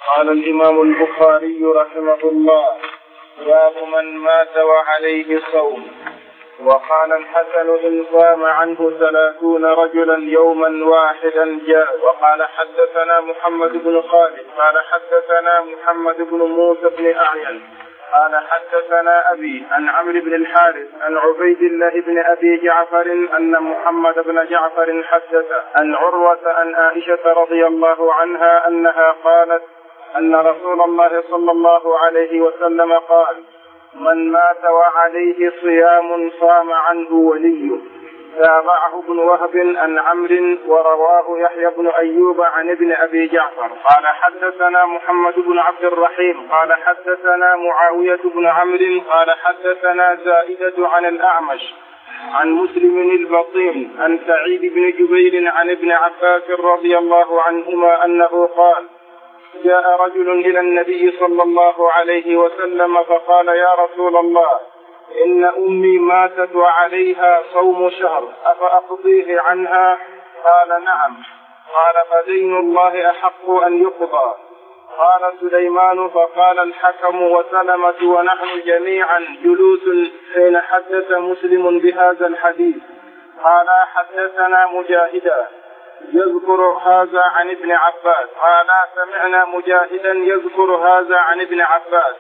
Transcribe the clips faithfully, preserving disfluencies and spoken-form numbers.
قال الإمام البخاري رحمه الله: باب من مات وعليه صوم. وقال الحسن: إن صام عنه ثلاثون رجلا يوما واحدا جاء. وقال حدثنا محمد بن خالد قال حدثنا محمد بن موسى بن أعين قال حدثنا أبي عن عمرو بن الحارث عن عبيد الله بن أبي جعفر أن محمد بن جعفر حدث عن عروة عن عائشة رضي الله عنها أنها قالت أن رسول الله صلى الله عليه وسلم قال: من مات وعليه صيام صام عنه وليه. تابعه ابن وهب عن عمرو ورواه يحيى بن أيوب عن ابن أبي جعفر قال حدثنا محمد بن عبد الرحيم قال حدثنا معاوية بن عمرو قال حدثنا زائدة عن الأعمش عن مسلم البطين عن سعيد بن جبير عن ابن عباس رضي الله عنهما أنه قال: جاء رجل إلى النبي صلى الله عليه وسلم فقال: يا رسول الله، إن أمي ماتت وعليها صوم شهر أفأقضيه عنها؟ قال: نعم. قال: فدين الله أحق أن يقضى. قال سليمان: فقال الحكم وسلمة ونحن جميعا جلوس حين حدث مسلم بهذا الحديث. قال: حدثنا مجاهدا يذكر هذا عن ابن عباس. قال: سمعنا مجاهدا يذكر هذا عن ابن عباس.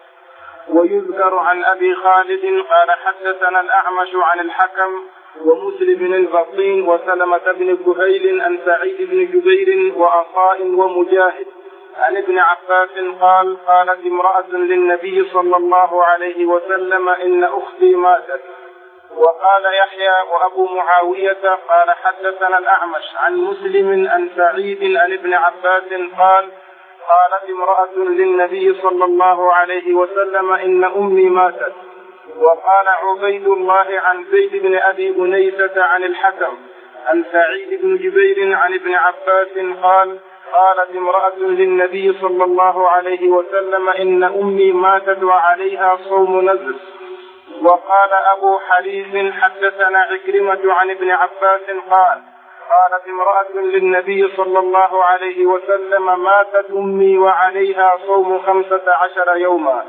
ويذكر عن أبي خالد قال حدثنا الأعمش عن الحكم ومسلم البطين وسلمة بن كهيل عن سعيد بن جبير وعطاء ومجاهد عن ابن عباس قال: قالت امرأة للنبي صلى الله عليه وسلم: إن أختي ماتت. وقال يحيى وأبو معاوية قال حدثنا الأعمش عن مسلم عن سعيد عن ابن عباس قال: قالت امرأة للنبي صلى الله عليه وسلم: إن أمي ماتت. وقال عبيد الله عن زيد بن أبي أنيسة عن الحكم عن سعيد بن جبير عن ابن عباس قال: قالت امرأة للنبي صلى الله عليه وسلم: إن أمي ماتت وعليها صوم نذر. وقال أبو حريز حدثنا عكرمة عن ابن عباس قال: قالت امرأة للنبي صلى الله عليه وسلم: ماتت أمي وعليها صوم خمسة عشر يوما.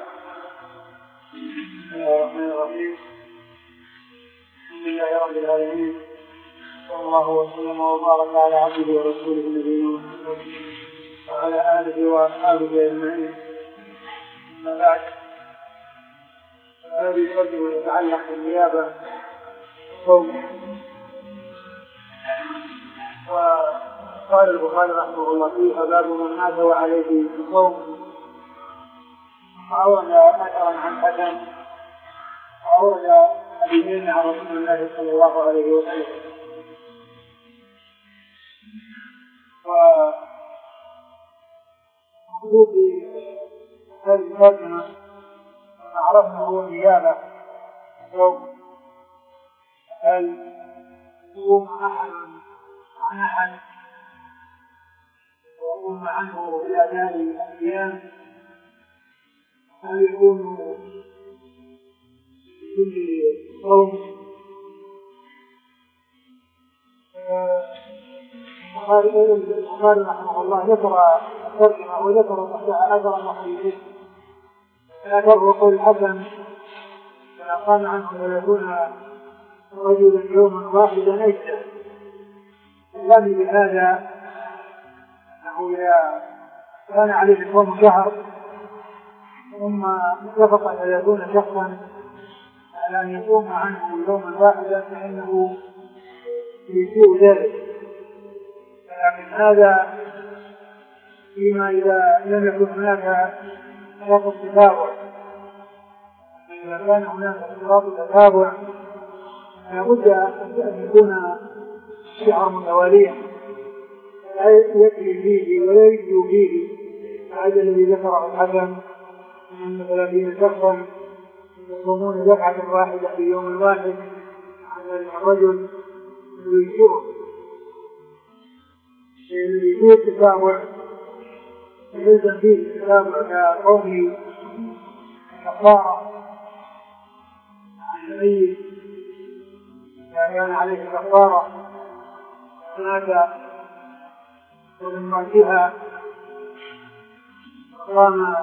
الحمد لله رب العالمين، صلى الله وسلم وبارك على عبده ورسوله نبينا محمد وعلى آله وأصحابه أجمعين. أما بعد، هذه الفضل يتعلق بالنيابة والصوم. وقال البخاري رحمه الله فيه: باب من مات وعليه صوم. وأورد أثرا عن حسن وأورد حديثين عن رسول الله صلى الله عليه وسلم. وموجود هذه الترجمة عرفنا هو النيابة الصوم. هل يقوم أحد عن أحد ويقوم عنه بأداء الأيام، هل يكون كل صوم؟ البخاري رحمه الله ذكر الترجمة وذكر تحتها أثرا وحديثين. ذكر قول الحسن: فلا قام عنه ثلاثون رجلا يوما واحدا أجزى. يعني بهذا أنه إذا كان عليه صوم شهر ثم اتفق ثلاثون شخصا على أن يصوم عنه يوما واحدا فإنه يجيء ذلك. لكن هذا فيما إذا لم يكن هناك شرط التتابع. إذا كان هناك شرط التتابع لابد أن يكون شهر متواليا لا يكفي فيه ولا يجزي فيه هذا الذي ذكره الحسن من ثلاثين شخصا يصومون دفعة واحدة في يوم واحد على الرجل يجوع. الذي فيه التتابع يلزم فيه التتابع كقوم كفارة عن الميت إذا كان عليه كفارة هناك ومن فيها قام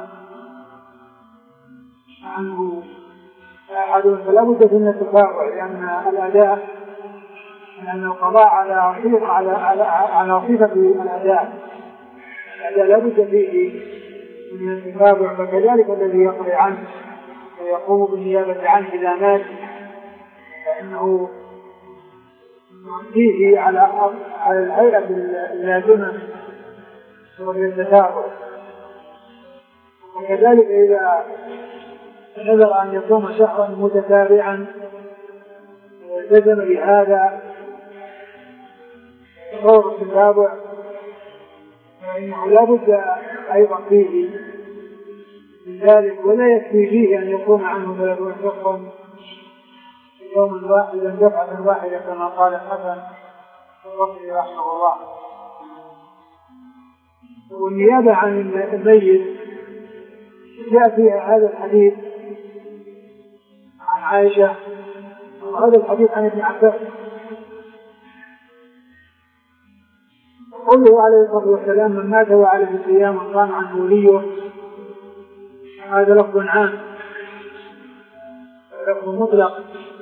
عنه أحد فلا بد من التتابع، لأن الأداء لأن القضاء على صفة على على على صفة الأداء الأداء لا بد فيه من التتابع، فكذلك الذي يقضي عنه ويقوم بالنيابة عنه إذا مات فإنه فيه على على الهيئة اللازمة وهي التتابع. وكذلك إذا نذر أن يصوم شهرا متتابعا والتزم بهذا فور التتابع فإنه لا بد أيضا فيه من ذلك، ولا يكفي فيه أن يصوم عنه ثلاثون شهرا يوم واحدا دفعة واحدة كما قال الحسن البصري رحمه الله. والنيابة عن الميت جاء فيها هذا الحديث عن عائشة وهذا الحديث عن ابن عباس. قوله عليه الصلاة والسلام من مات وعليه صيام قام عنه وليه، هذا لفظ عام لفظ مطلق،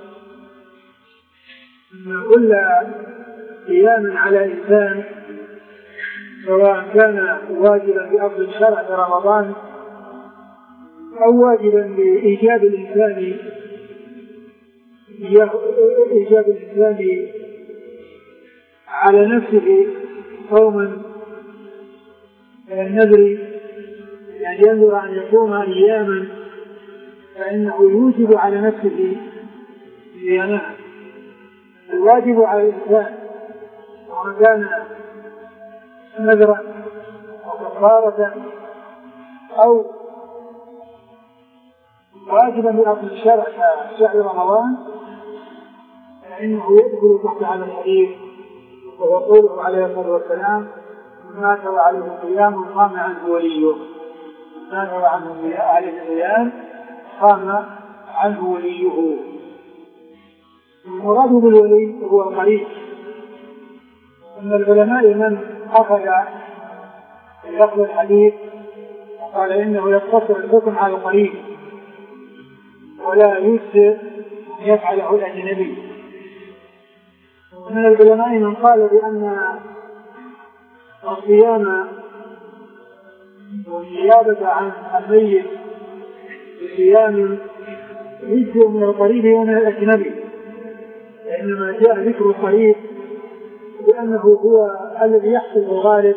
أن كل صيام على إنسان سواء كان واجبا بأصل الشرع في رمضان أو واجبا بإيجاب الإنسان إيجاب الإنسان على نفسه صوما النذر، يعني ينذر أن يصوم أياما فإنه يوجب على نفسه صيامها. الواجب على الإنسان ومن كان نذرا أو كفارة أو واجبا بأصل الشرع كشهر رمضان فإنه يدخل تحت هذا الحديث، وهو قوله عليه الصلاة والسلام من مات وعليه صيام قام عنه وليه. من مات وعليه صيام قام عنه وليه. المراد بالولي هو القريب. من العلماء من أخذ لفظ الحديث وقال إنه يقتصر الحكم على القريب ولا يجزئ يفعله الأجنبي. من العلماء من قال بأن الصيام والنيابة عن الميت بصيام يجزئ من القريب ومن الأجنبي، وإنما جاء ذكر القريب لأنه هو الذي يحصل الغالب،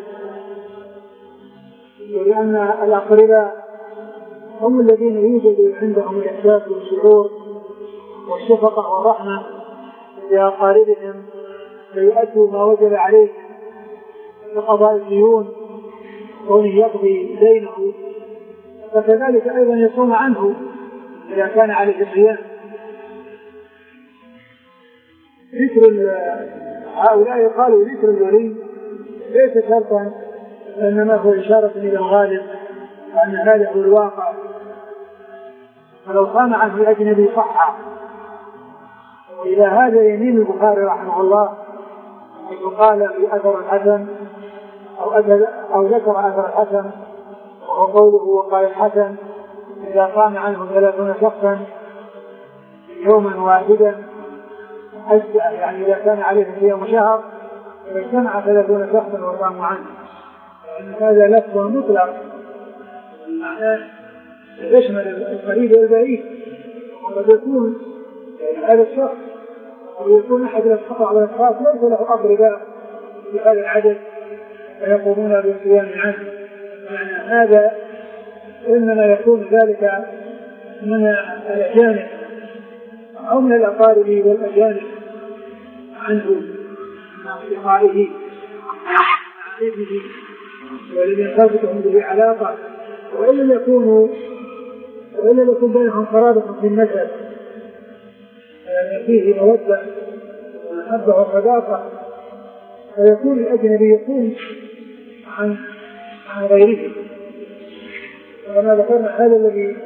ولأن الأقرباء هم الذين يوجد عندهم الإحساس والشعور والشفقة والرحمة لأقاربهم ليؤدوا ما وجب عليهم لقضاء الديون وأن يقضي دينه، فكذلك أيضا يصوم عنه إذا كان عليه صيام. ذكر هؤلاء قالوا ذكر الولي ليس شرطا، إنما هو إشارة إلى الغالب وأن هذا هو الواقع، فلو قام عنه الأجنبي صح. وإلى هذا يميل البخاري رحمه الله حيث قال في أثر الحسن أو, أو ذكر أثر الحسن وهو قوله وقال الحسن إذا قام عنه ثلاثون شخصا يوما واحدا أجزأ، يعني إذا كان عليه صيام شهر فاجتمع ثلاثون شخصا وقاموا عنه، لأن هذا لفظ مطلق معناه يشمل القريب والبعيد، وقد يكون هذا الشخص أو يكون أحد الأشخاص ليس له أقرباء بهذا العدد فيقومون بالصيام عنه. معنى هذا إنما يكون ذلك من الأجانب أو من الأقارب والأجانب عنه مع أصدقائه عائلته ولم يرتبطهم به علاقة، وإن لم يكونوا وإن لم يكن بينهم قرابة في النسب فيه مودة ومحبة وصداقة، فيكون الأجنبي يكون عن عن غيره. وما ذكرنا هذا الذي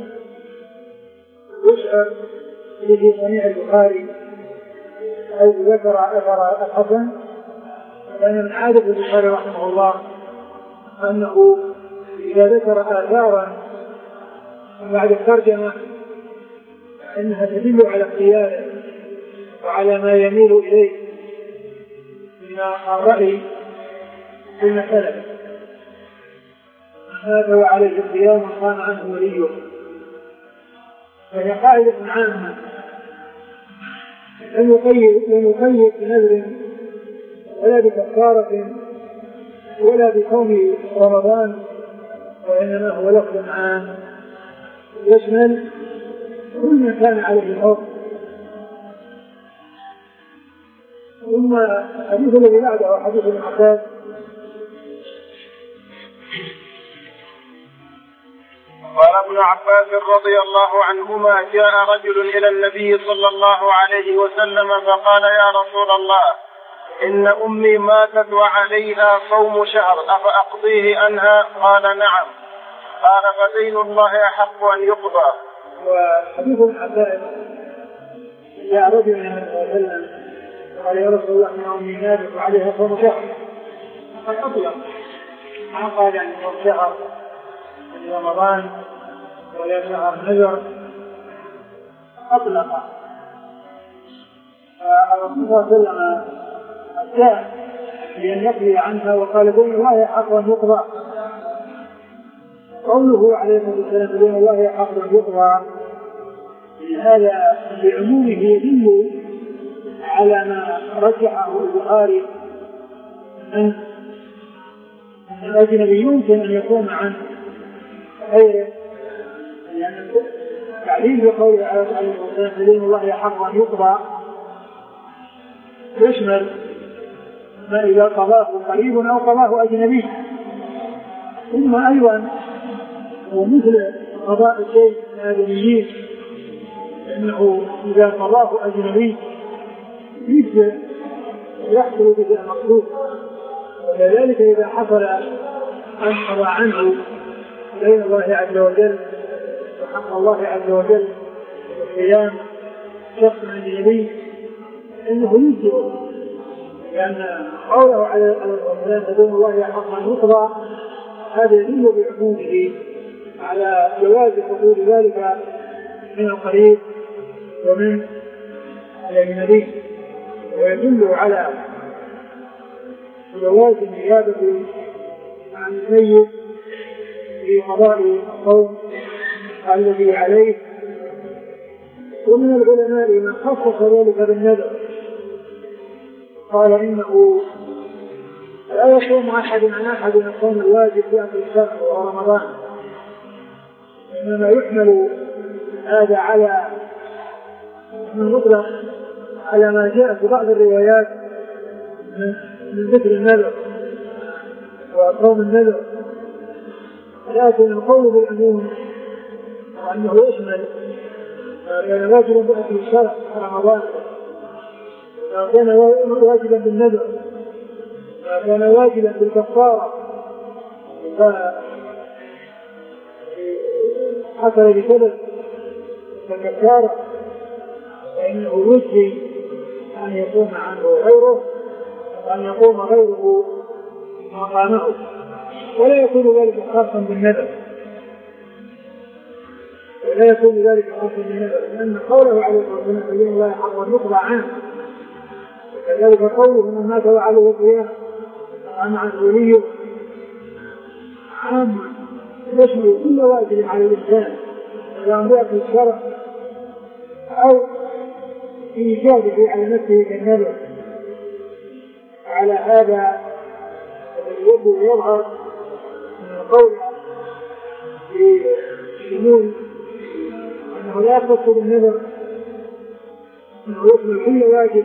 يشعر به صنيع البخاري حيث ذكر أثر الحسن، لأن من عادة البخاري رحمه الله أنه إذا ذكر آثارا بعد الترجمة إنها تدل على اختياره وعلى ما يميل إليه من الرأي في المسألة، هذا وعليه القيام قام عنه وليه. فهي قاعدة عامة لم يقيد بنذر ولا بكفارة ولا بصوم رمضان، وإنما هو لفظ عام يشمل كل من كان عليه الحكم. ثم الحديث الذي بعده حديث ابن عباس قال ابن عباس رضي الله عنهما: جاء رجل إلى النبي صلى الله عليه وسلم فقال: يا رسول الله، إن أمي ماتت وعليها صوم شهر أفأقضيه عنها؟ قال: نعم. قال: فدين الله أحق أن يقضى. وحديث ابن عباس: جاء رجل إلى النبي صلى الله عليه وسلم قال: يا رسول الله، إن أمي ماتت وعليها صوم شهر. قد أطلق ما قال يعني صوم شهر في رمضان ولا شهر نذر، أطلق. فالرسول صلى الله عليه وسلم أتاه لأن يقضي عنها وقال: دين الله حق أن يقضى. قوله عليه الصلاة والسلام: دين الله حق أن يقضى، هذا بعمومه يدل على ما رجحه البخاري أن الأجنبي يمكن أن يكون عن غيره، لأن تعليل بقول عليه الصلاة والسلام: دين الله حق أن يقضى يشمل ما إذا قضاه قريب أو قضاه أجنبي. ثم أيضا ومثل قضاء الشيء من الآدميين، إنه إذا قضاه أجنبي يجب يحصل به المقصود، وكذلك إذا حصل أن قضى عنه بين الله عز وجل وحق الله عز وجل قيام شخص أجنبي إنه يجب، لأن قوله على الصلاة دين الله حق أن يقضى هذا يدل بعمومه على جواز حصول ذلك من القريب ومن الأجنبي، ويدل على جواز النيابة عن الميت في قضاء الصوم الذي عليه. ومن العلماء من خصص ذلك بالنذر، قال: إنه لا يصوم أحد عن أحد من الصوم الواجب في آخر الشهر ورمضان، إنما يحمل هذا على من مطلق على ما جاء في بعض الروايات من ذكر النذر وصوم النذر، لكن القول بالعموم وأنه يشمل كان واجبا بأكل الشرع رمضان، كان واجبا بالنذر، كان واجبا بالكفارة، حصل بسبب الكفارة، فإنه يجزي أن يقوم عنه غيره وأن يقوم غيره مقامه، ولا يكون ذلك خاصا بالنذر، ولا يكون ذلك خاصا بالنذر، لأن قوله عليه الصلاة والسلام: دين الله حق أن يقضى عنه، وكذلك قوله: من مات وعليه قيام قام عنه وليه، عام يشمل كل واجب على الإنسان سواء بأكل الشرع أو إيجاده على نفسه كالنذر. على هذا الذي يظهر من القول في شمول أنه لا يختص بالنذر، أنه يشمل كل واجب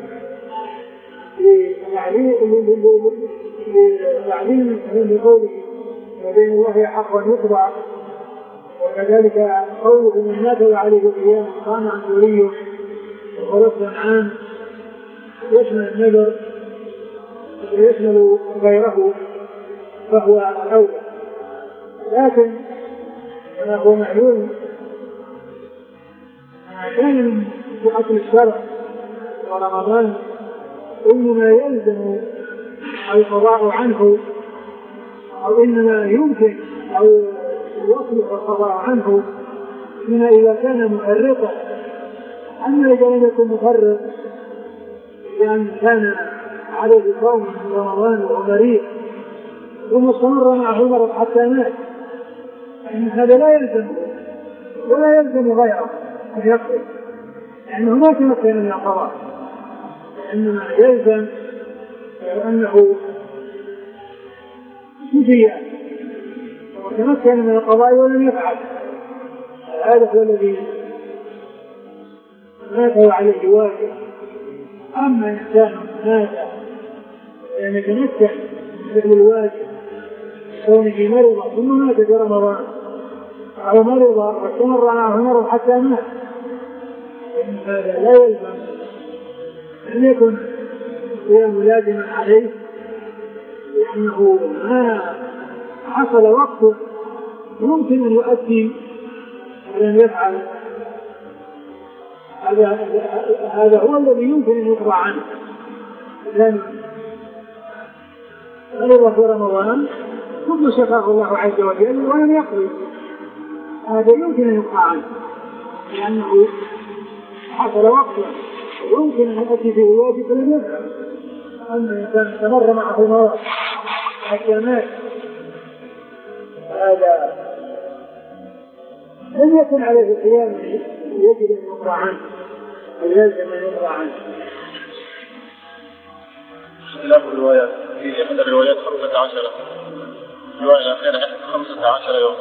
لتعليم من قوله: ودين الله حق أن يقضى. وكذلك قوله: من مات وعليه قيام قام عنه وليه، ولفظ عام يشمل النذر ويشمل غيره، فهو أولى. لكن كما هو معلوم ما كان في أصل الشرع ورمضان إنما يلزم القضاء عنه، أو إنما يمكن أو يصلح القضاء عنه من إذا كان مفرطا. أما إذا لم يكن مفرط لأن كان عليه صوم من رمضان وهو مريض ثم استمر معه المرض حتى مات، يعني هذا لا يلزم ولا يلزم غيره أن يقضي، لأنه ما تمكن من القضاء، إنما يلزم أنه شفي وتمكن من القضاء ولم يفعل. هذا هو الذي مات وعليه واجب. أما إنسان مات يعني يتمكن من الواجب كونه مرض ثم مات في رمضان أو مرض واستمر معه المرض حتى مات، إن هذا لا يلزم أن يكن صيام لازما عليه، لأنه ما حصل وقت يمكن أن يؤدي ولم يفعل. هذا هذا هو الذي يمكن أن يقضى عنه. لأن مرض في رمضان ثم شفاه الله عز وجل ولم يقضي، هذا يمكن أن يقضى عنه لأنه حصل وقت يمكن أن يؤدي فيه واجب فلم يفعل. أما إنسان استمر معه المرض حتى مات هذا لم يكن عليه صيام يجب أن يقضى عنه ويلزم أن يقضى عنه. اختلاف الروايات، في إحدى الروايات خمسة عشر، الرواية الأخيرة خمسة عشر يوم.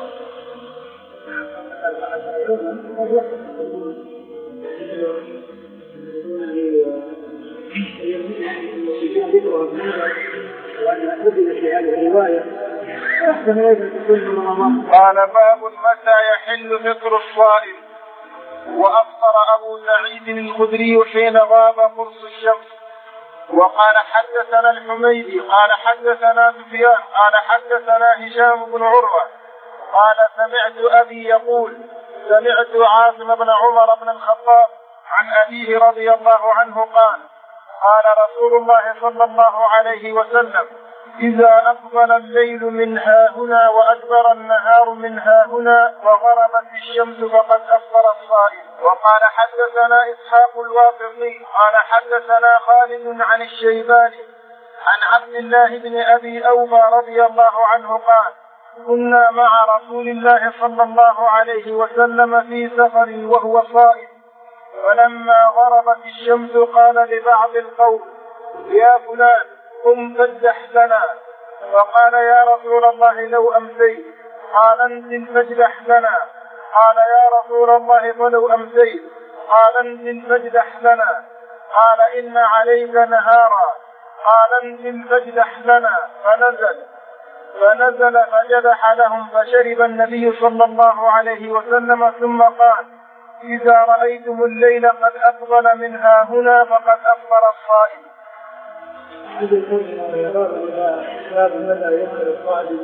قال باب متى يحل فطر الصائم. وأفطر أبو سعيد الخدري حين غاب قرص الشمس. وقال حدثنا الحميدي قال حدثنا سفيان قال حدثنا هشام بن عروة قال سمعت أبي يقول سمعت عاصم بن عمر بن الخطاب عن أبيه رضي الله عنه قال قال رسول الله صلى الله عليه وسلم إذا أقبل الليل من هاهنا وأدبر النهار من هاهنا وغربت الشمس فقد أفطر الصائم. وقال حدثنا إسحاق الواقفي قال حدثنا خالد عن الشيباني عن عبد الله بن أبي أوفى رضي الله عنه قال كنا مع رسول الله صلى الله عليه وسلم في سفر وهو صائم، فلما غربت الشمس قال لبعض القوم يا فلان قم فاجدح لنا، فقال يا رسول الله لو أمسيت، قال انزل فاجدح لنا، قال يا رسول الله فلو أمسيت، قال انزل فاجدح لنا، قال إن عليك نهارا، قال انزل فاجدح لنا، فنزل فنزل فجدح لهم فشرب النبي صلى الله عليه وسلم ثم قال إذا رأيتم الليل قد أقبل منها هنا فقد أفطر الصائم. هذا الكلمة ويراد إلى باب متى يفطر الصائم.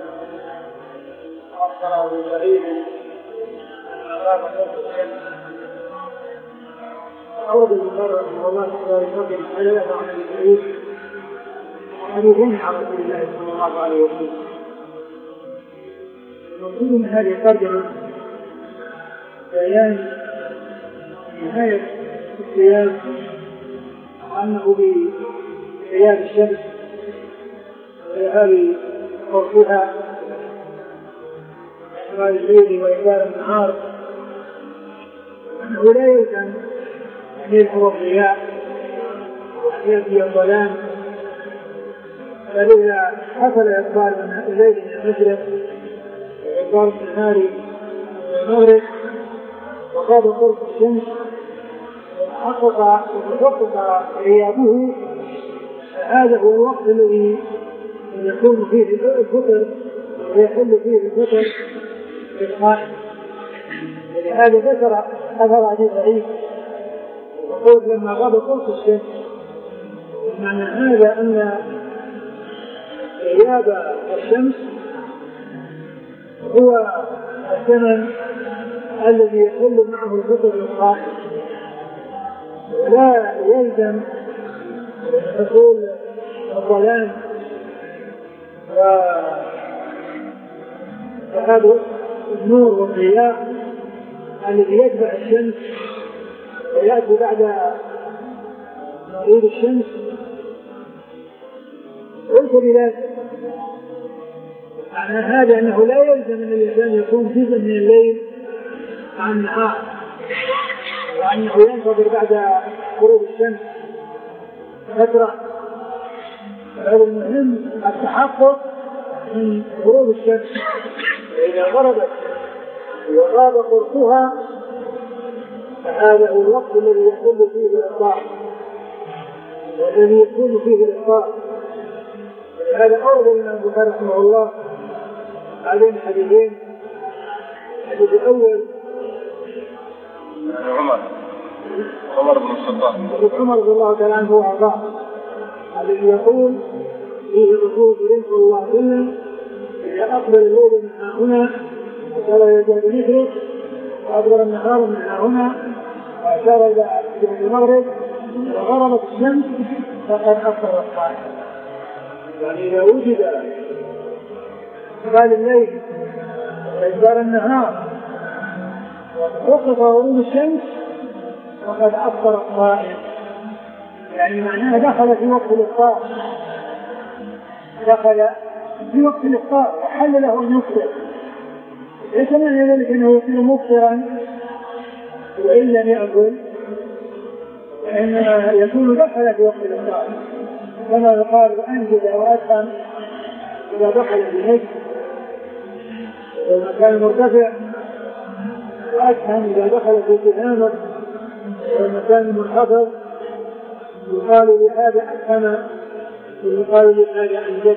أفطر أبو سعيد أن غاب قرص الشمس. أورد البخاري رحمه الله تعالى يقول على عن أبي سعيد حديثين عن رسول الله صلى الله عليه وسلم. المقصود من هذه الترجمة بيان نهاية الصيام وأنه بغياب الشمس وذهاب قرصها إحمال الليل وإدبار النهار أنه لا يلزم أن يظهر الضياء وأن يأتي الظلام، بل إذا حصل إقبال الليل من المشرق وإقبال النهار من المغرب وغاب قرص الشمس وتحقق وتحقق غيابه، هذا هو الوقت الذي يكون فيه الفطر ويحل فيه الفطر للصائم. ولهذا ذكر أثر عن سعيد وقول لما غاب قرص الشمس، معنى هذا أن غياب الشمس هو الزمن الذي يحل معه الفطر للصائم، ولا يلزم حصول الظلام فهذا النور والضياء الذي يتبع الشمس ويأتي بعد غروب الشمس ليس بذلك. معنى هذا أنه لا يلزم أن الإنسان يكون جزء من الليل مع النهار، وأنه ينتظر بعد غروب الشمس فترة. هذا المهم التحقق من غروب الشمس، فإذا غربت وغاب قرصها فهذا هو الوقت الذي يكون فيه الإفطار والذي يكون فيه الإفطار. هذا أورد الإمام البخاري رحمه الله هذين الحديثين. الحديث الأول عمر عمر بن الخطاب حديث عمر رضي الله تعالى عنه وأرضاه الذي يقول فيه الرسول صلى الله عليه وسلم: إذا أقبل الليل من هنا ولا يزال يشرق، وأقبل النهار من هنا وأشار إلى المغرب وغربت الشمس فقد أفطر الصائم. يعني إذا وجد إقبال الليل وإدبار النهار ووقف غروب الشمس فقد أفطر الصائم. يعني معناه دخل في وقت الإفطار، دخل في وقت الإفطار وحل له أن يفطر. ليس معنى ذلك أنه يصير مفطرا وإن لم يأكل، وإنما يكون دخل في وقت الإفطار، كما يقال أنجد وأفهم إذا دخل في نجم والمكان مرتفع، وأفهم إذا دخل في تهامة والمكان منخفض، يقال لهذا أفهم ويقال لهذا أنجد.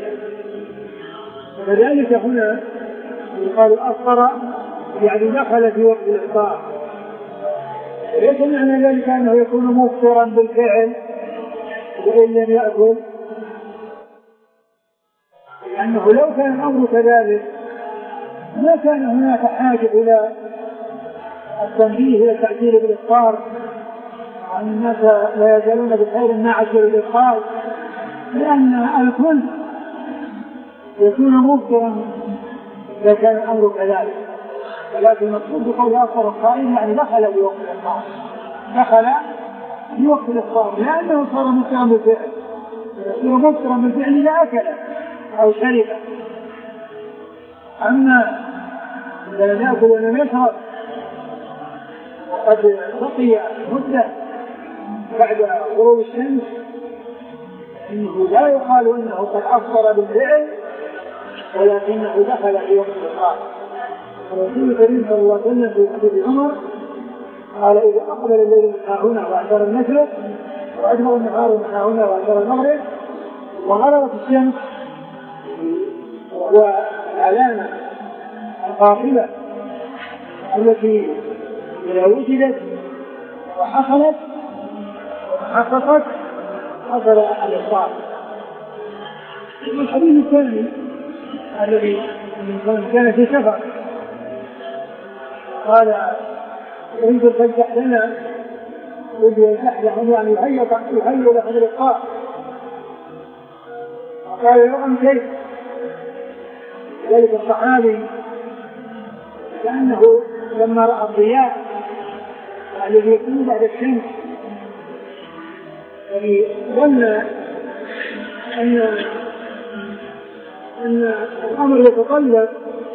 وكذلك هنا يقال أفطر يعني دخل في وقت الإفطار. ليس معنى ذلك أنه يكون مفطرا بالفعل وإن لم يأكل، لأنه لو كان الأمر كذلك ما كان هناك حاجة إلى التنبيه إلى التعجيل بالإفطار، وأن الناس لا يزالون بخير ما عجلوا الإفطار، لأن الكل يكون مفطرا إذا كان الأمر كذلك. ولكن المقصود بقول أفطر الصائم يعني دخل في وقت الإفطار، دخل في وقت الإفطار لأنه صار مفطرا بالفعل. يصير مفطرا بالفعل إذا أكل أو شرب. أما إذا لم يأكل ولم يشرب وقد بقي مدة بعد غروب الشمس إنه لا يقال إنه قد أفطر بالفعل، ولكنه دخل في وقت الإفطار. الرسول الكريم صلى الله عليه وسلم في حديث عمر قال: إذا أقبل الليل من هنا وأدبر المشرق، وأدبر النهار من هنا وأدبر المغرب، وغربت الشمس، وهو العلامة القاطبة التي إذا وجدت وحصلت وحققت حصل الإفطار. الحديث الثاني الذي كان في سفر قال: يريد الفجح لنا، يريد الفجح يعني يهيئ يهيئ له الإفطار. قال: يرغم كيف؟ ذلك الصحابي لأنه لما رأى الضياء الذي يكون بعد الشمس يعني ظن أن أن الأمر يتطلب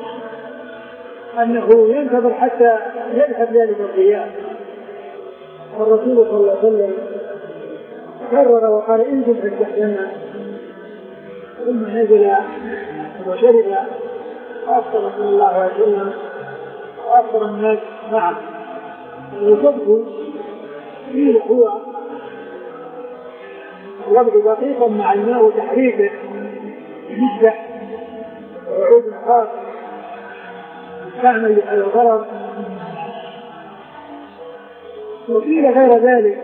أنه ينتظر حتى يذهب ذلك الضياء. والرسول صلى الله عليه وسلم كرر وقال: انزل فاجتحدنا. ثم نزل وشرب وأفطر صلى الله عليه وسلم وأفطر الناس معه. ويصبه فيه القوى ويبدو دقيقا مع الماء وتحريكه يفتح وعود خاص يستعمل على الغرض، وقيل غير ذلك،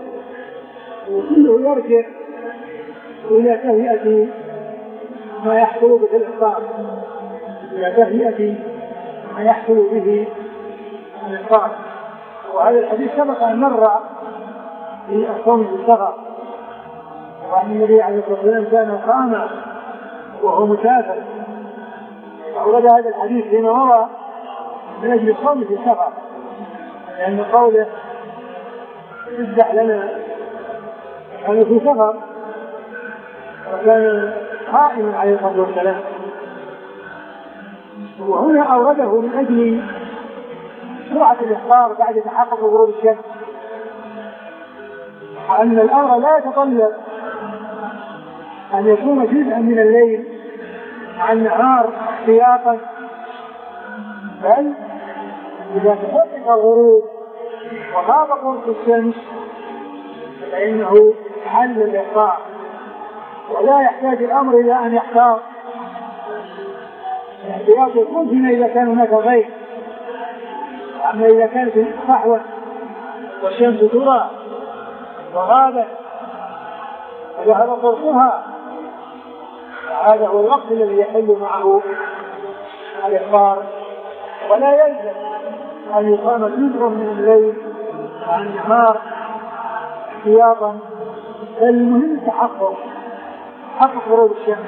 وكله يرجع إلى تهيئة ما يحصل به الإفطار، إلى تهيئة ما يحصل به الإفطار. وهذا الحديث سبق أن مر في الصوم بالصغر، وأن النبي عليه الصلاة والسلام كان قام وهو مسافر، أورد هذا الحديث فيما مضى من أجل الصوم في السفر، لأن قوله افدح لنا كان في سفر وكان قائما عليه الصلاة والسلام، وهنا أورده من أجل سرعة الإفطار بعد تحقق غروب الشمس، وأن الأمر لا يتطلب أن يكون جزءا من الليل مع النهار احتياطا، بل إذا تحقق الغروب وغاب قرص الشمس فإنه حل الإفطار، ولا يحتاج الأمر إلى أن يحتاط. الاحتياط يكون فيما إذا كان هناك غيب، أما إذا كانت صحوة والشمس ترى وغابت وذهب قرصها هذا هو الوقت الذي يحل معه الإفطار، ولا يلزم أن يقام جزء من الليل مع النهار احتياطا، بل المهم التحقق تحقق غروب الشمس.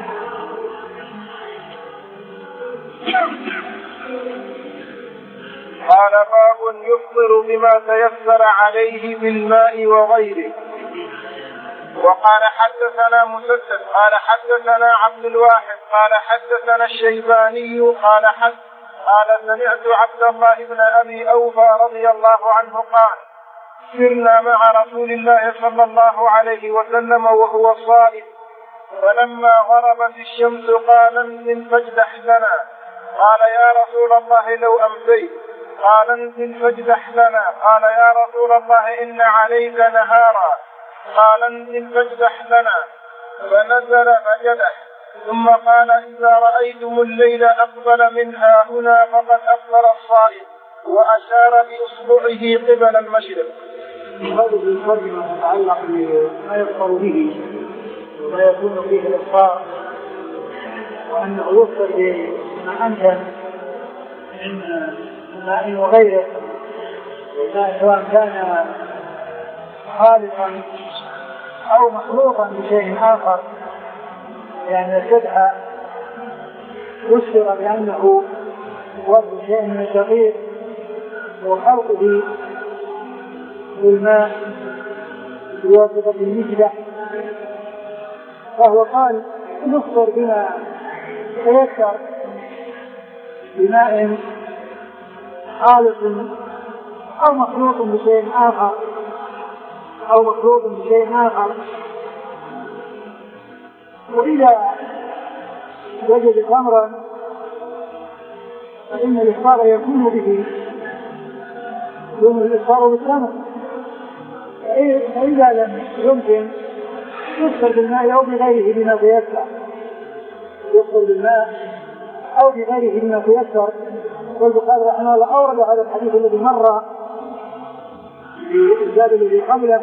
قال باب يفطر بما تيسر عليه بالماء وغيره. وقال حدثنا مسدد قال حدثنا عبد الواحد قال حدثنا الشيباني قال حد قال سمعت عبد الله بن أبي أوفى رضي الله عنه قال سرنا مع رسول الله صلى الله عليه وسلم وهو صائم، فلما غربت الشمس قال انزل فاجدح لنا، قال يا رسول الله لو أمسيت، قال انزل فاجدح لنا، قال يا رسول الله إن عليك نهارا، قال انزل فاجدح لنا، فنزل فجدح، ثم قال إذا رأيتم الليل أقبل منها هنا فقد أفطر الصائم، وأشار بإصبعه قبل المشرق. هذا الكلمة تتعلق بما يفطر به وما يكون فيه الإفطار، وأنه يفطر بما أمكن من ماء وغيره، سواء كان خالصا أو مخلوطا بشيء آخر، يعني الشدح يشتر بأنه وضع شيء من الدقيق وخلطه بالماء بواسطة المكدح، فهو قال نفطر بما تيسر بماء خالص أو مخلوط بشيء آخر أو مخلوط بشيء آخر وإذا وجد تمرا فإن الإفطار يكون به، يكون الإفطار بالتمر، فإذا لم يمكن يفطر بالماء أو بغيره بما تيسر، يفطر بالماء أو بغيره بما تيسر. والبخاري رحمه الله أورد هذا الحديث الذي مر في الباب الذي قبله،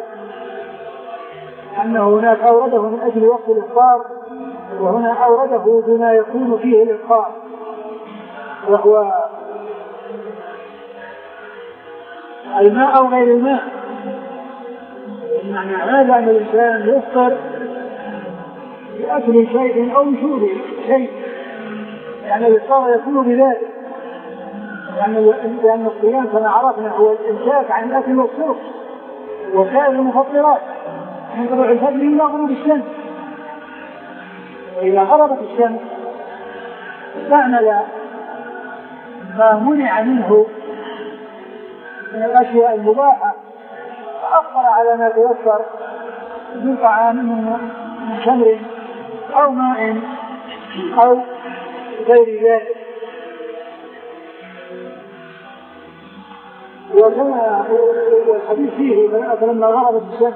أنه هناك أورده من أجل وقت الإفطار، وهنا أورده بما يكون فيه الإفطار، وهو الماء أو غير الماء. معنى هذا أن الإنسان يفطر بأكل شيء أو شرب شيء، يعني الإفطار يكون بذلك، لأن الصيام كما عرفنا هو الإمساك عن الأكل والشرب وسائر المفطرات من طلوع الفجر إلى غروب الشمس. وإذا غربت الشمس استعمل ما منع منه من الأشياء المباحة فأفطر على ما تيسر من طعام من تمر أو ماء أو غير ذلك. وكما الحديث فيه فلما غربت الشمس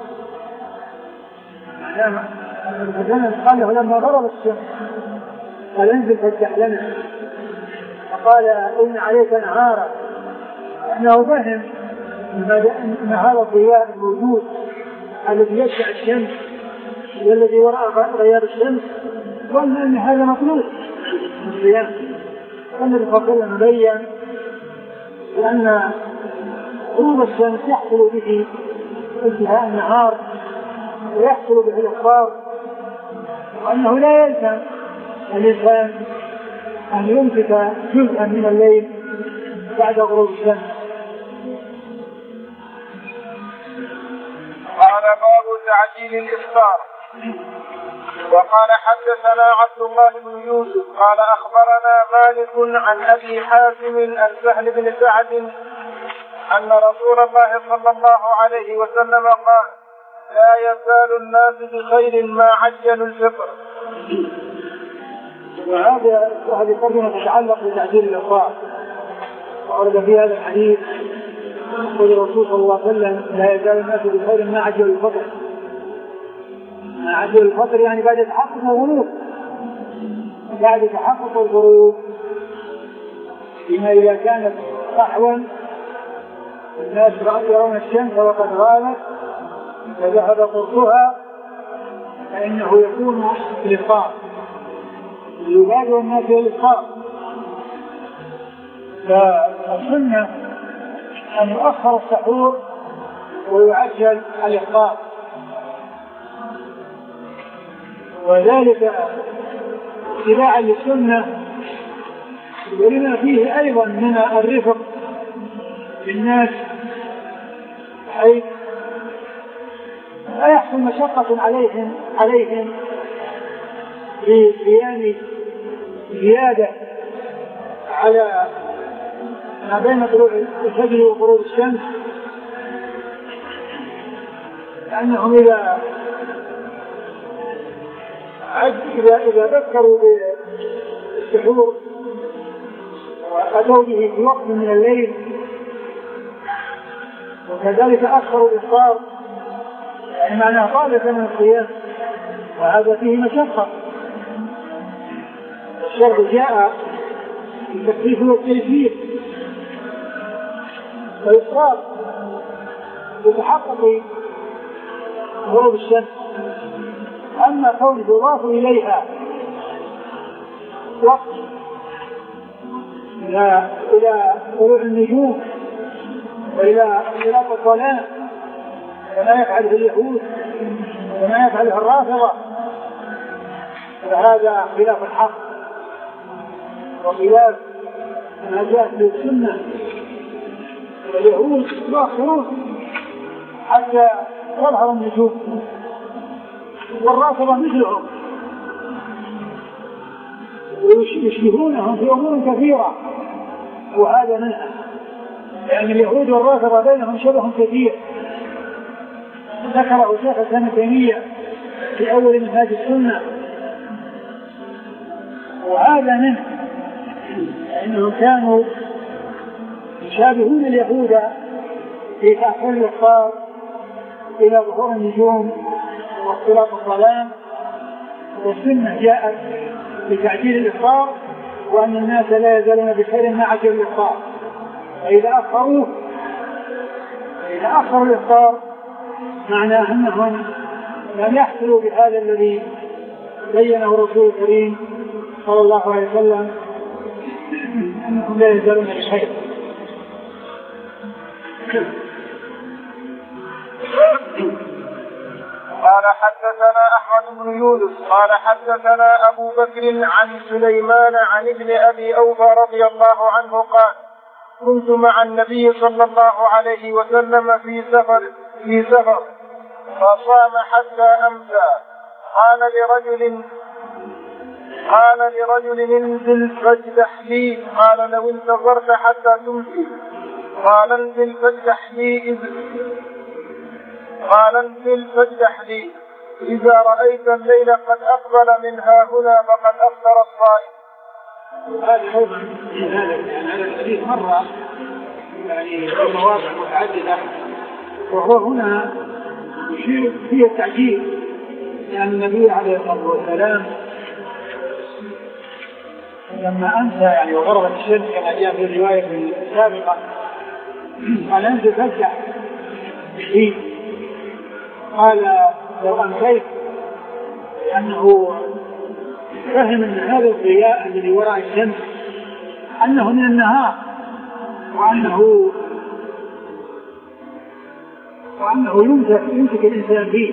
قال له لما غربت الشمس قال انزل فاجدح لنا، فقال إن عليك نهارا، أنه فهم أن هذا الضياء الموجود الذي يشع الشمس والذي وراء غياب الشمس ظن أن هذا مطلوب من الصيام. فالنبي صلى الله عليه وسلم بين لأن غروب الشمس يحصل به انتهاء النهار ويحصل به الإفطار، وأنه لا يلزم الإنسان أن يمسك جزءا من الليل بعد غروب الشمس. قال باب تعجيل الإفطار. وقال حدثنا عبد الله بن يوسف قال أخبرنا مالك عن أبي حازم عن سهل بن سعد أن رسول الله صلى الله عليه وسلم قال لا يزال الناس بخير ما عجلوا الفطر. وهذا هذه ترجمة تتعلق بتعجيل الإفطار، ورد في هذا الحديث قول الرسول صلى الله عليه وسلم لا يزال الناس بخير ما عجلوا الفطر. ما عجلوا الفطر يعني بعد تحقق الغروب، بعد تحقق الغروب بما إذا كانت صحوا الناس يرون الشمس وقد غابت فذهب قرصها فإنه يكون الإفطار، يبادر الناس الإفطار. فالسنة أن يؤخر السحور ويعجل الإفطار، وذلك اتباعا للسنة ولما فيه أيضا من الرفق بالناس حيث لا يحصل مشقة عليهم عليهم في قيام زيادة على ما بين طلوع الفجر وغروب الشمس، لأنهم إذا إذا إذا ذكروا بالسحور وأتوا به في وقت من الليل وكذلك أخروا الإفطار معناه طال زمن القيام، وهذا فيه مشقة. الشرع جاء بالتكليف والتيسير، فالإفطار يتحقق غروب الشمس. أما كون يضاف إليها وقت إلى إلى طلوع النجوم وإلى انطلاق الظلام كما يفعله اليهود وما يفعله الرافضة، فهذا خلاف الحق وخلاف ما جاء في السنة. اليهود يؤخرون حتى تظهر النجوم، والرافضة مثلهم ويشبهونهم في أمور كثيرة، وهذا منها، لأن اليهود والرافضة بينهم شبه كثير ذكره شيخ الإسلام ابن تيمية في أول منهاج السنة، وهذا منه لأنهم كانوا يشابهون اليهود في تأخير الإفطار إلى ظهور النجوم واختلاط الظلام، والسنة جاءت بتعجيل الإفطار وأن الناس لا يزالون بخير ما عجل الإفطار. فإذا أخروه إذا أخروا الإفطار معناه أنهم لم يحصلوا بهذا الذي بينه الرسول الكريم صلى الله عليه وسلم أنهم لا يزالون بخير. قال حدثنا أحمد بن يونس قال حدثنا أبو بكر عن سليمان عن ابن أبي أوفى رضي الله عنه قال كنت مع النبي صلى الله عليه وسلم في سفر في سفر فصام حتى أمسى. قال لرجل قال لرجل انزل فاجدح لي، قال لو انتظرت حتى تمسي. قال انزل فاجدح لي قال انزل فاجدح لي إذا رأيت الليل قد أقبل من ها هنا فقد أفطر الصائم. هذا أيضا يعني هذا الحديث مرة يعني في مواضع متعددة، وهو هنا يشير فيه التعجيل، لأن النبي عليه الصلاة والسلام لما أمسى يعني وغربت الشمس كما جاء في الرواية السابقة قال انزل فاجدح لي، قال لو أمسيت، لأنه فهم أن هذا الضياء الذي وراء الشمس أنه من النهار وأنه وأنه يمسك, يمسك الإنسان فيه.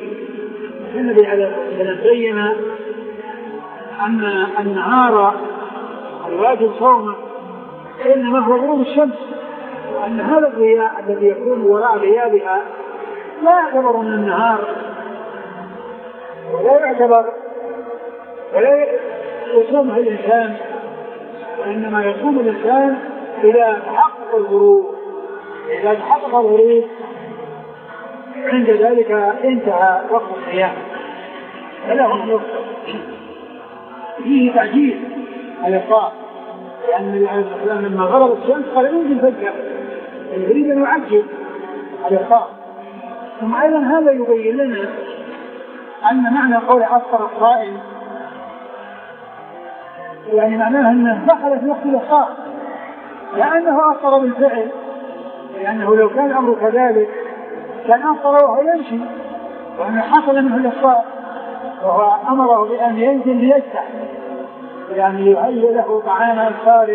النبي عليه الصلاة والسلام بين أن النهار يواجب صومه إنما هو غروب الشمس، وأن هذا الضياء الذي يكون وراء غيابها لا يعتبر من النهار ولا يعتبر ولا يصومه الإنسان، وإنما يصوم الإنسان إذا تحقق الغروب. إذا تحقق الغروب عند ذلك انتهى وقت الصيام فله أن يفطر. فيه تعجيل الإفطار، لأن النبي عليه الصلاة والسلام لما غربت الشمس قال انزل فجأة، يريد أن يعجل الإفطار. ثم أيضا هذا يبين لنا أن معنى قول أفطر الصائم يعني معناه أنه دخل في وقت الإفطار، لأنه أفطر بالفعل، لأنه لو كان الأمر كذلك كان أفطر وهو يمشي، وأنه حصل منه الإفطار وهو أمره بأن ينزل ليفتح، يعني يهيئ له طعام إفطار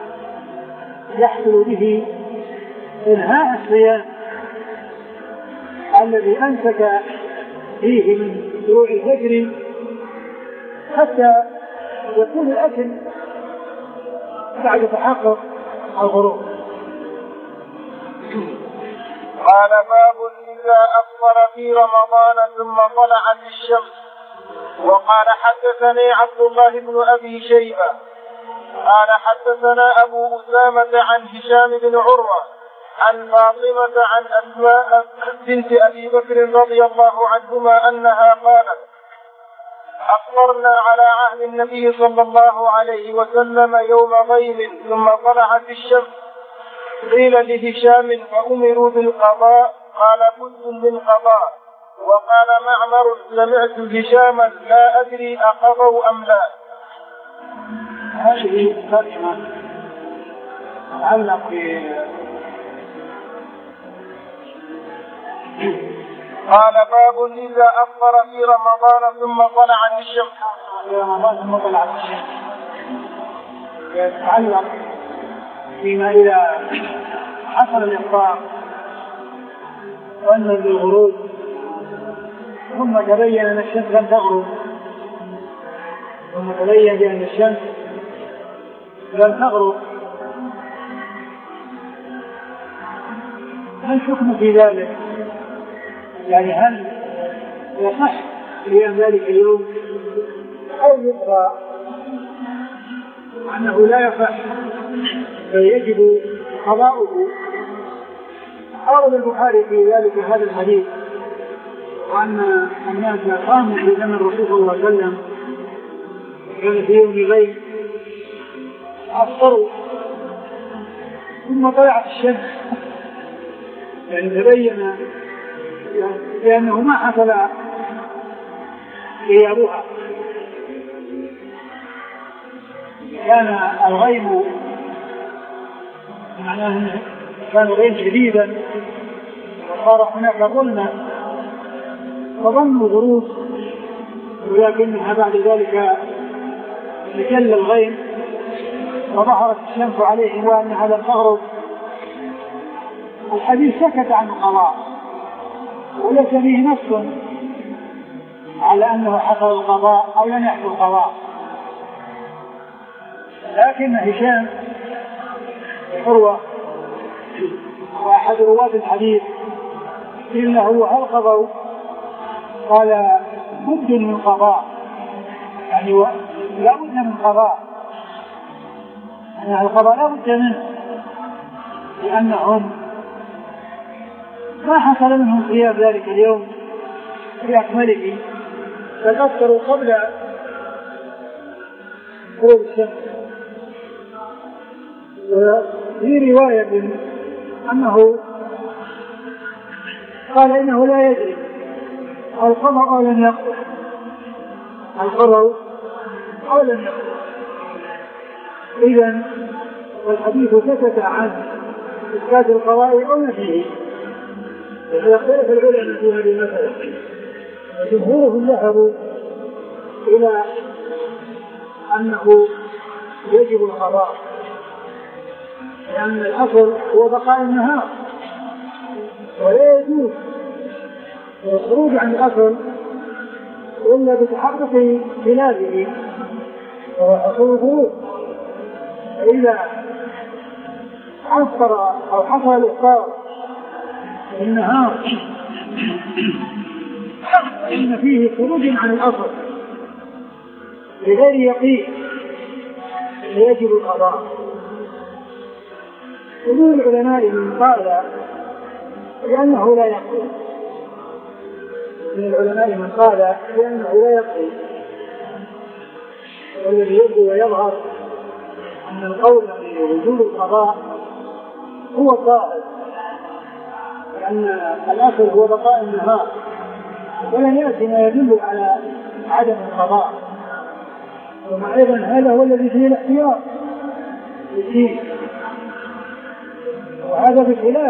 يحصل به إنهاء الصيام الذي أمسك فيه من طلوع الفجر حتى يكون الأكل بعد تحقق الغروب. قال باب إذا أفطر في رمضان ثم طلعت الشمس. وقال حدثني عبد الله بن أبي شيبة قال حدثنا أبو أسامة عن هشام بن عروة عن فاطمة عن أسماء بنت أبي بكر رضي الله عنهما أنها قالت أفطرنا على عهد النبي صلى الله عليه وسلم يوم غيم ثم طلعت الشمس، قيل لهشام فأمروا بالقضاء قال كنت بالقضاء. وقال معمر سمعت هشاما لا أدري أقضوا أم لا. هذه ترجمة تعلق في قال باب إذا أفطر في رمضان ثم طلعت الشمس. في رمضان ثم طلعت الشمس يتعلق فيما إذا حصل الإفطار وأن بالغروب ثم تبين أن الشمس لم تغرب، ثم تبين بأن الشمس لم تغرب، ما الحكم في ذلك؟ يعني هل يصح قيام ذلك اليوم أو يقضى؟ أنه لا يصح فيجب قضاؤه. أورد البخاري في ذلك هذا الحديث، وأن الناس قاموا في زمن الرسول صلى الله عليه وسلم كان في يوم غيم أفطروا ثم طلعت الشمس، يعني تبين لأنه ما حصل غيابها، كان الغيم معناه كان الغيم شديدا وصار هناك ظلمة فظنوا غروب، ولكنها بعد ذلك تجلى الغيم وظهرت الشمس عليهم وأنها لم تغرب. الحديث سكت عن القضاء وليس فيه نص على أنه حصل القضاء أو لم يحصل القضاء، لكن هشام عروة وأحد رواة الحديث إنه هل قضوا؟ قال بد من قضاء، يعني لا بد من قضاء، يعني القضاء لا بد منه، لأنهم ما حصل منهم قيام ذلك اليوم في أكمله، بل أفطروا قبل غروب الشمس. وفي رواية أنه قال إنه لا يدري القضاء أو لم يقضي، القضاء أو لم يقضي. إذن الحديث سكت عن إثبات القضاء أو نفيه، فيختلف العلماء في هذه المسألة، وجمهورهم ذهبوا إلى أنه يجب القضاء، لأن الأصل هو بقاء النهار، ولا يجوز الخروج عن الأصل إلا بتحقق خلافه وهو حصول الغروب. فإذا أفطر أو حصل الإفطار في النهار فإن فيه خروج عن الأصل بغير يقين يجب القضاء. ومن العلماء من قال لأنه لا يقين، من العلماء من قال لأنه لا يقين، والذي يبدو ويظهر أن القول بوجوب القضاء هو صائب، لأن الأصل هو بقاء النهار، ولم يأتي ما يدل على عدم القضاء. ثم أيضا هذا هو الذي فيه الاحتياط فيه، وهذا بخلاف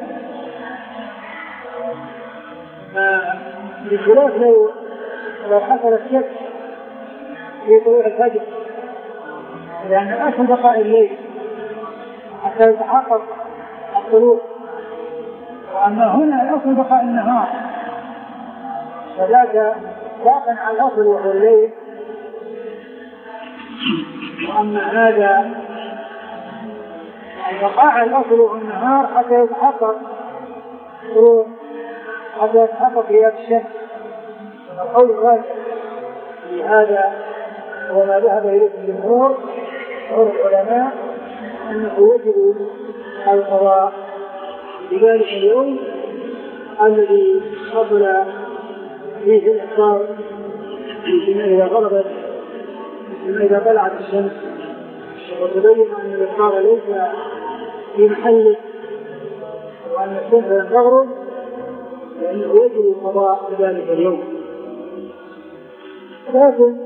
بخلاف لو لو حصل الشك في طلوع الفجر، لأن الأصل بقاء الليل حتى يتحقق الطلوع، وأما هنا الأصل بقاء النهار، فذاك باقا على الأصل وهو الليل. وأما هذا البقاء على الأصل وهو النهار حتى يتحقق الطلوع، حتى يتحقق غياب الشمس. القول الراجح في هذا وما ذهب إليه الجمهور أو العلماء أنه يجب القضاء بذلك اليوم الذي قبل فيه الإفطار، ثم إذا غربت ثم إذا طلعت الشمس وتبين أن الإفطار ليس في محله وأن الشمس لم تغرب، لأنه يجب القضاء بذلك اليوم. لكن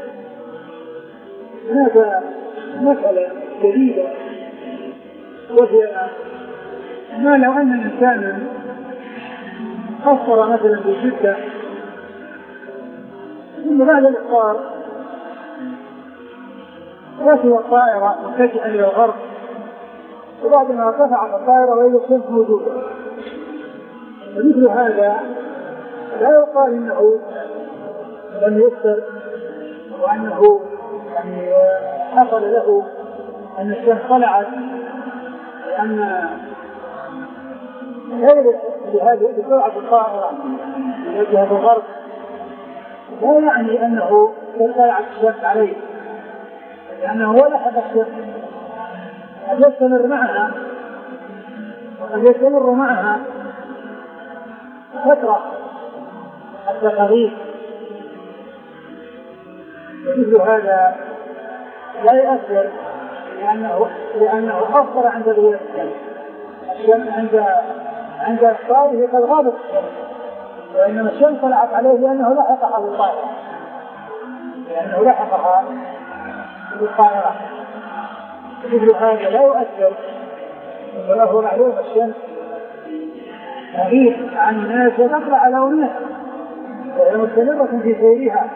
هناك مسألة جديدة، وهي ما لو أن الإنسان أفطر مثلا بشدة ثم بعد الإفطار ركب الطائرة متجها إلى الغرب، وبعد ما ارتفعت الطائرة وإذا الشمس موجودة، فمثل هذا لا يقال إنه لم يفطر وأنه يعني حصل له أن الشمس طلعت، لأن غير بهذه بسرعة الطائرة من جهة الغرب لا يعني أنه طلعت الشمس عليه، لأنه هو لحظة الشمس قد يستمر معها وقد يستمر معها فترة حتى تغيب. مثل هذا لا يؤثر، لأنه لأنه أفطر عند غياب الشمس، عند عند إفطاره قد غابت الشمس، وإنما الشمس طلعت عليه لأنه لحقها بالطائرة، لأنه لحقها بالطائرة. مثل هذا لا يؤثر، وله معلوم الشمس تغيب عن الناس وتطلع على أناس وهي مستمرة في سيرها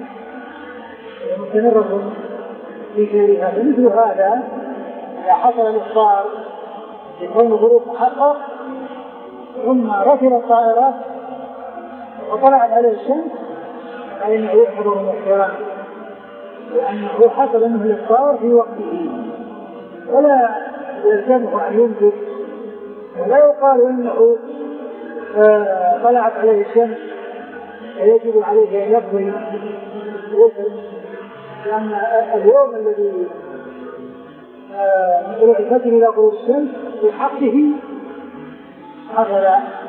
مستمرة في سيرها. فمثل هذا إذا حصل الإفطار يكون ظروف محقق ثم ركب الطائرة وطلعت عليه الشمس، فإنه يحضر من الكلام، لأنه حصل منه الإفطار في وقته، ولا يلزمه أن ينتج، ولا يقال إنه آه طلعت عليه الشمس ويجب عليه أن يقضي الوتر، لأن اليوم الذي من طلوع الفجر إلى غروب الشمس في حقه حصل،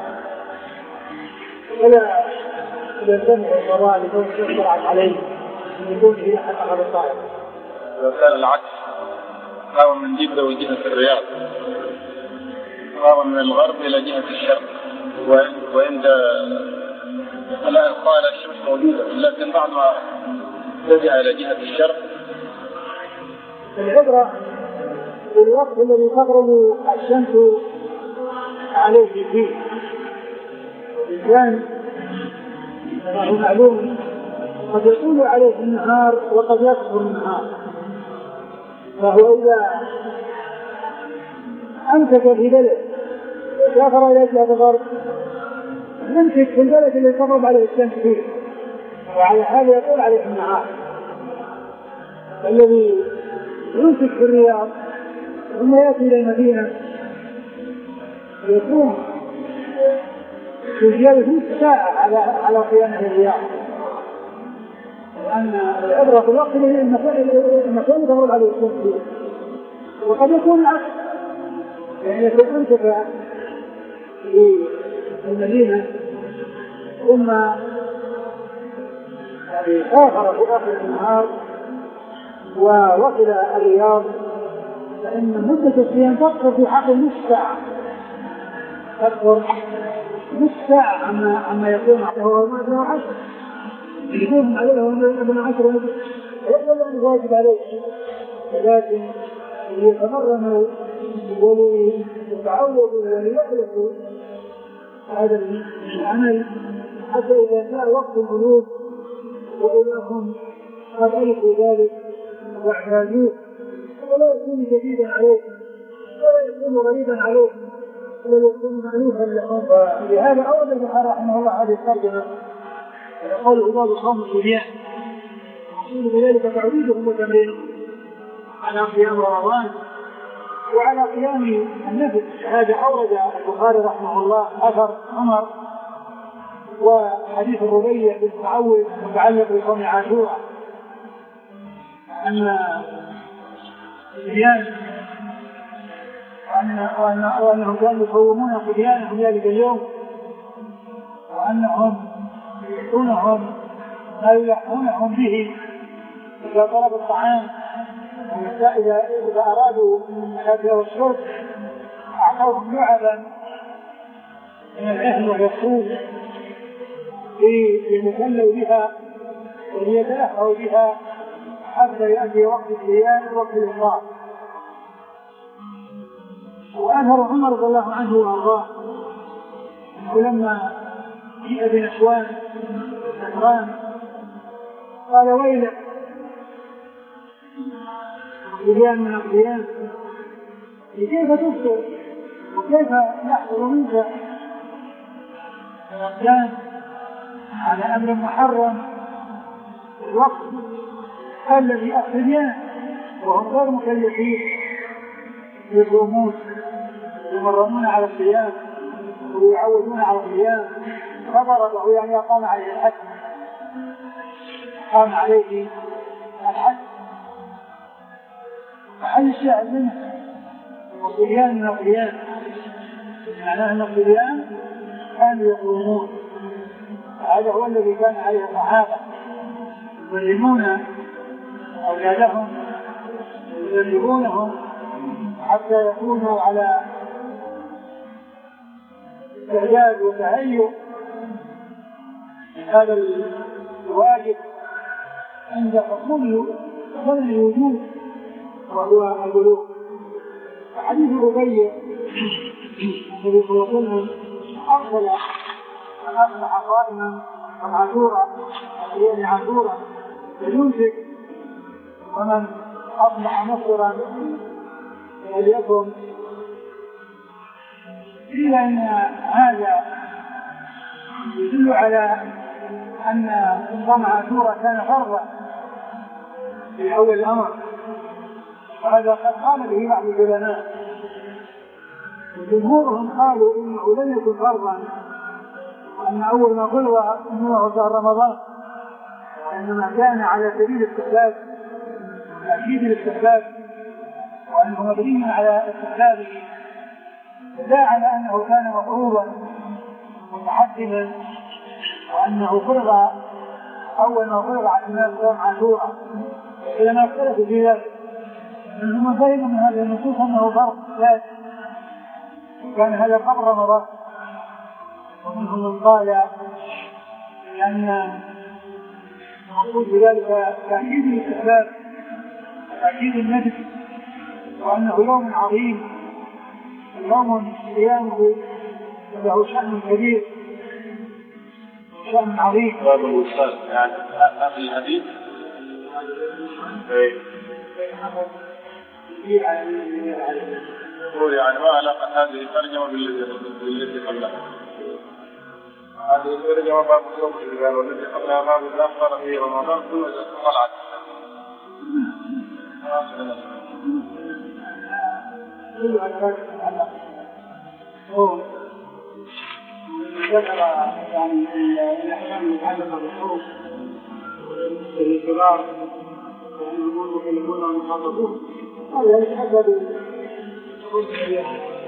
ولا يلزمه القضاء لكون الشمس طلعت عليه يكون في حقها بالطائرة. إذا كان العكس، قام من جدة وجهة الرياض، قام من الغرب إلى جهة الشرق، وعند الآن قال الشمس موجودة، لكن بعد ما اتجه إلى جهة الشرق. العبرة بالوقت الذي تغرب الشمس عليه فيه. الإنسان هو معلوم قد يطول عليه النهار وقد يقصر النهار، فهو إذا أمسك في بلد سافر إلى جهة الغرب يمسك في البلد الذي تغرب عليه الشمس فيه، وعلى هذا يطول عليه النهار. الذي يمسك في الرياض ثم يأتي إلى المدينة ويكون في زيادة نصف ساعة على على قيامه الرياض، لأن العبرة في الوقت الذي المكان تمر عليه الشمس، وقد يكون العكس، يعني يكون أمسك في المدينة ثم يعني سافر في آخر النهار ووصل الرياض، فإن مدة الصيام تقصر في حق نصف ساعة، تقصر نصف ساعة عما عما يكون هو ابن عشر، يكون عليه هو ابن عشر يقول أن واجب عليه، لكن يتمرن وليتعودوا وليخلصوا هذا العمل حتى إذا جاء وقت البلوغ وأولئكم قد ألفوا ذلك واعتادوه، ولا يكون جديدا عليكم ولا يكون غريبا عليكم ولا يكون مألوفا لكم. فلهذا أورد البخاري رحمه الله هذه الترجمة قوله باب صوم الصبيان، يقول بذلك تعويضهم وتمرينهم على قيام رمضان وعلى قيام النفس. هذا أورد البخاري رحمه الله أثر عمر وحديث الربيع بن معوذ متعلق بصوم عاشوراء، أن الصبيان وأنهم كانوا يصومون صبيانهم ذلك اليوم، وأنهم يحونهم ما يلحونهم به إذا طلب الطعام، إذا أرادوا الأكل والشرب أعطوهم لعبا من العهن واليسوع ليتسلوا بها وليتلهوا بها حتى يأتي وقت الصيام ووقت الإفطار. وأثر عمر رضي الله عنه وأرضاه ولما جاء بنسوان نسران قال ويلك صبيان من الصيام، كيف تفطر وكيف يحصل منك الصيام على أمر محرم الوقت الذي الصبيان وهم غير مكلفين يصومون يمرنون على الصيام ويعودون على الصيام، خبر له يعني قام عليه الحد، قام عليه الحد وحل الشاهد منه والصبيان من الصيام، معناه أن الصبيان كانوا يصومون. هذا هو الذي كان عليه الصحابة يعلمون أولادهم ويدربونهم حتى يكونوا على استعداد وتهيؤ هذا الواجب عند حصول الوجود وهو البلوغ. حديث ربيع النبي صلى الله عليه وسلم أرسل من أصبح صائما من عاشوراء أيام عاشوراء فليمسك، ومن أصبح مفطرا فليكن. إلا أن هذا يدل على أن صوم عاشوراء كان فرضا في أول الأمر، وهذا قد قال به بعض العلماء، وجمهورهم قالوا إنه لم يكن فرضا، وأن أول ما فرض أنه شهر رمضان، وإنما كان على سبيل الاستحباب تأكيد الاستحباب، وأنه مبني على استحبابه لا على أنه كان مفروضا متحتما، وأنه فرض أول ما فرض على الناس صوم عاشوراء. إذا ما اختلفوا في ذلك منهم فهم من هذه النصوص أنه فرض ذات كان هذا قبل رمضان، ومنهم من قال لأن المقصود بذلك تأكيد الاستحباب تأكيد النفس، وأنه يوم عظيم يوم صيامه له شأن كبير شأن عظيم. باب الوصال يعني أهل الحديث قول يعني ما علاقة هذه الترجمة بالتي قبلها؟ هذه الترجمة باب صوم الصبيان والتي قبلها باب الأفطار في رمضان ثم طلعت. كلها كانت تتعلق هو ذكر يعني الأحكام المتعلقة بالحروف الكبار يعني يقول مكلفون ومخاطبون هذا يتحدى بالحروف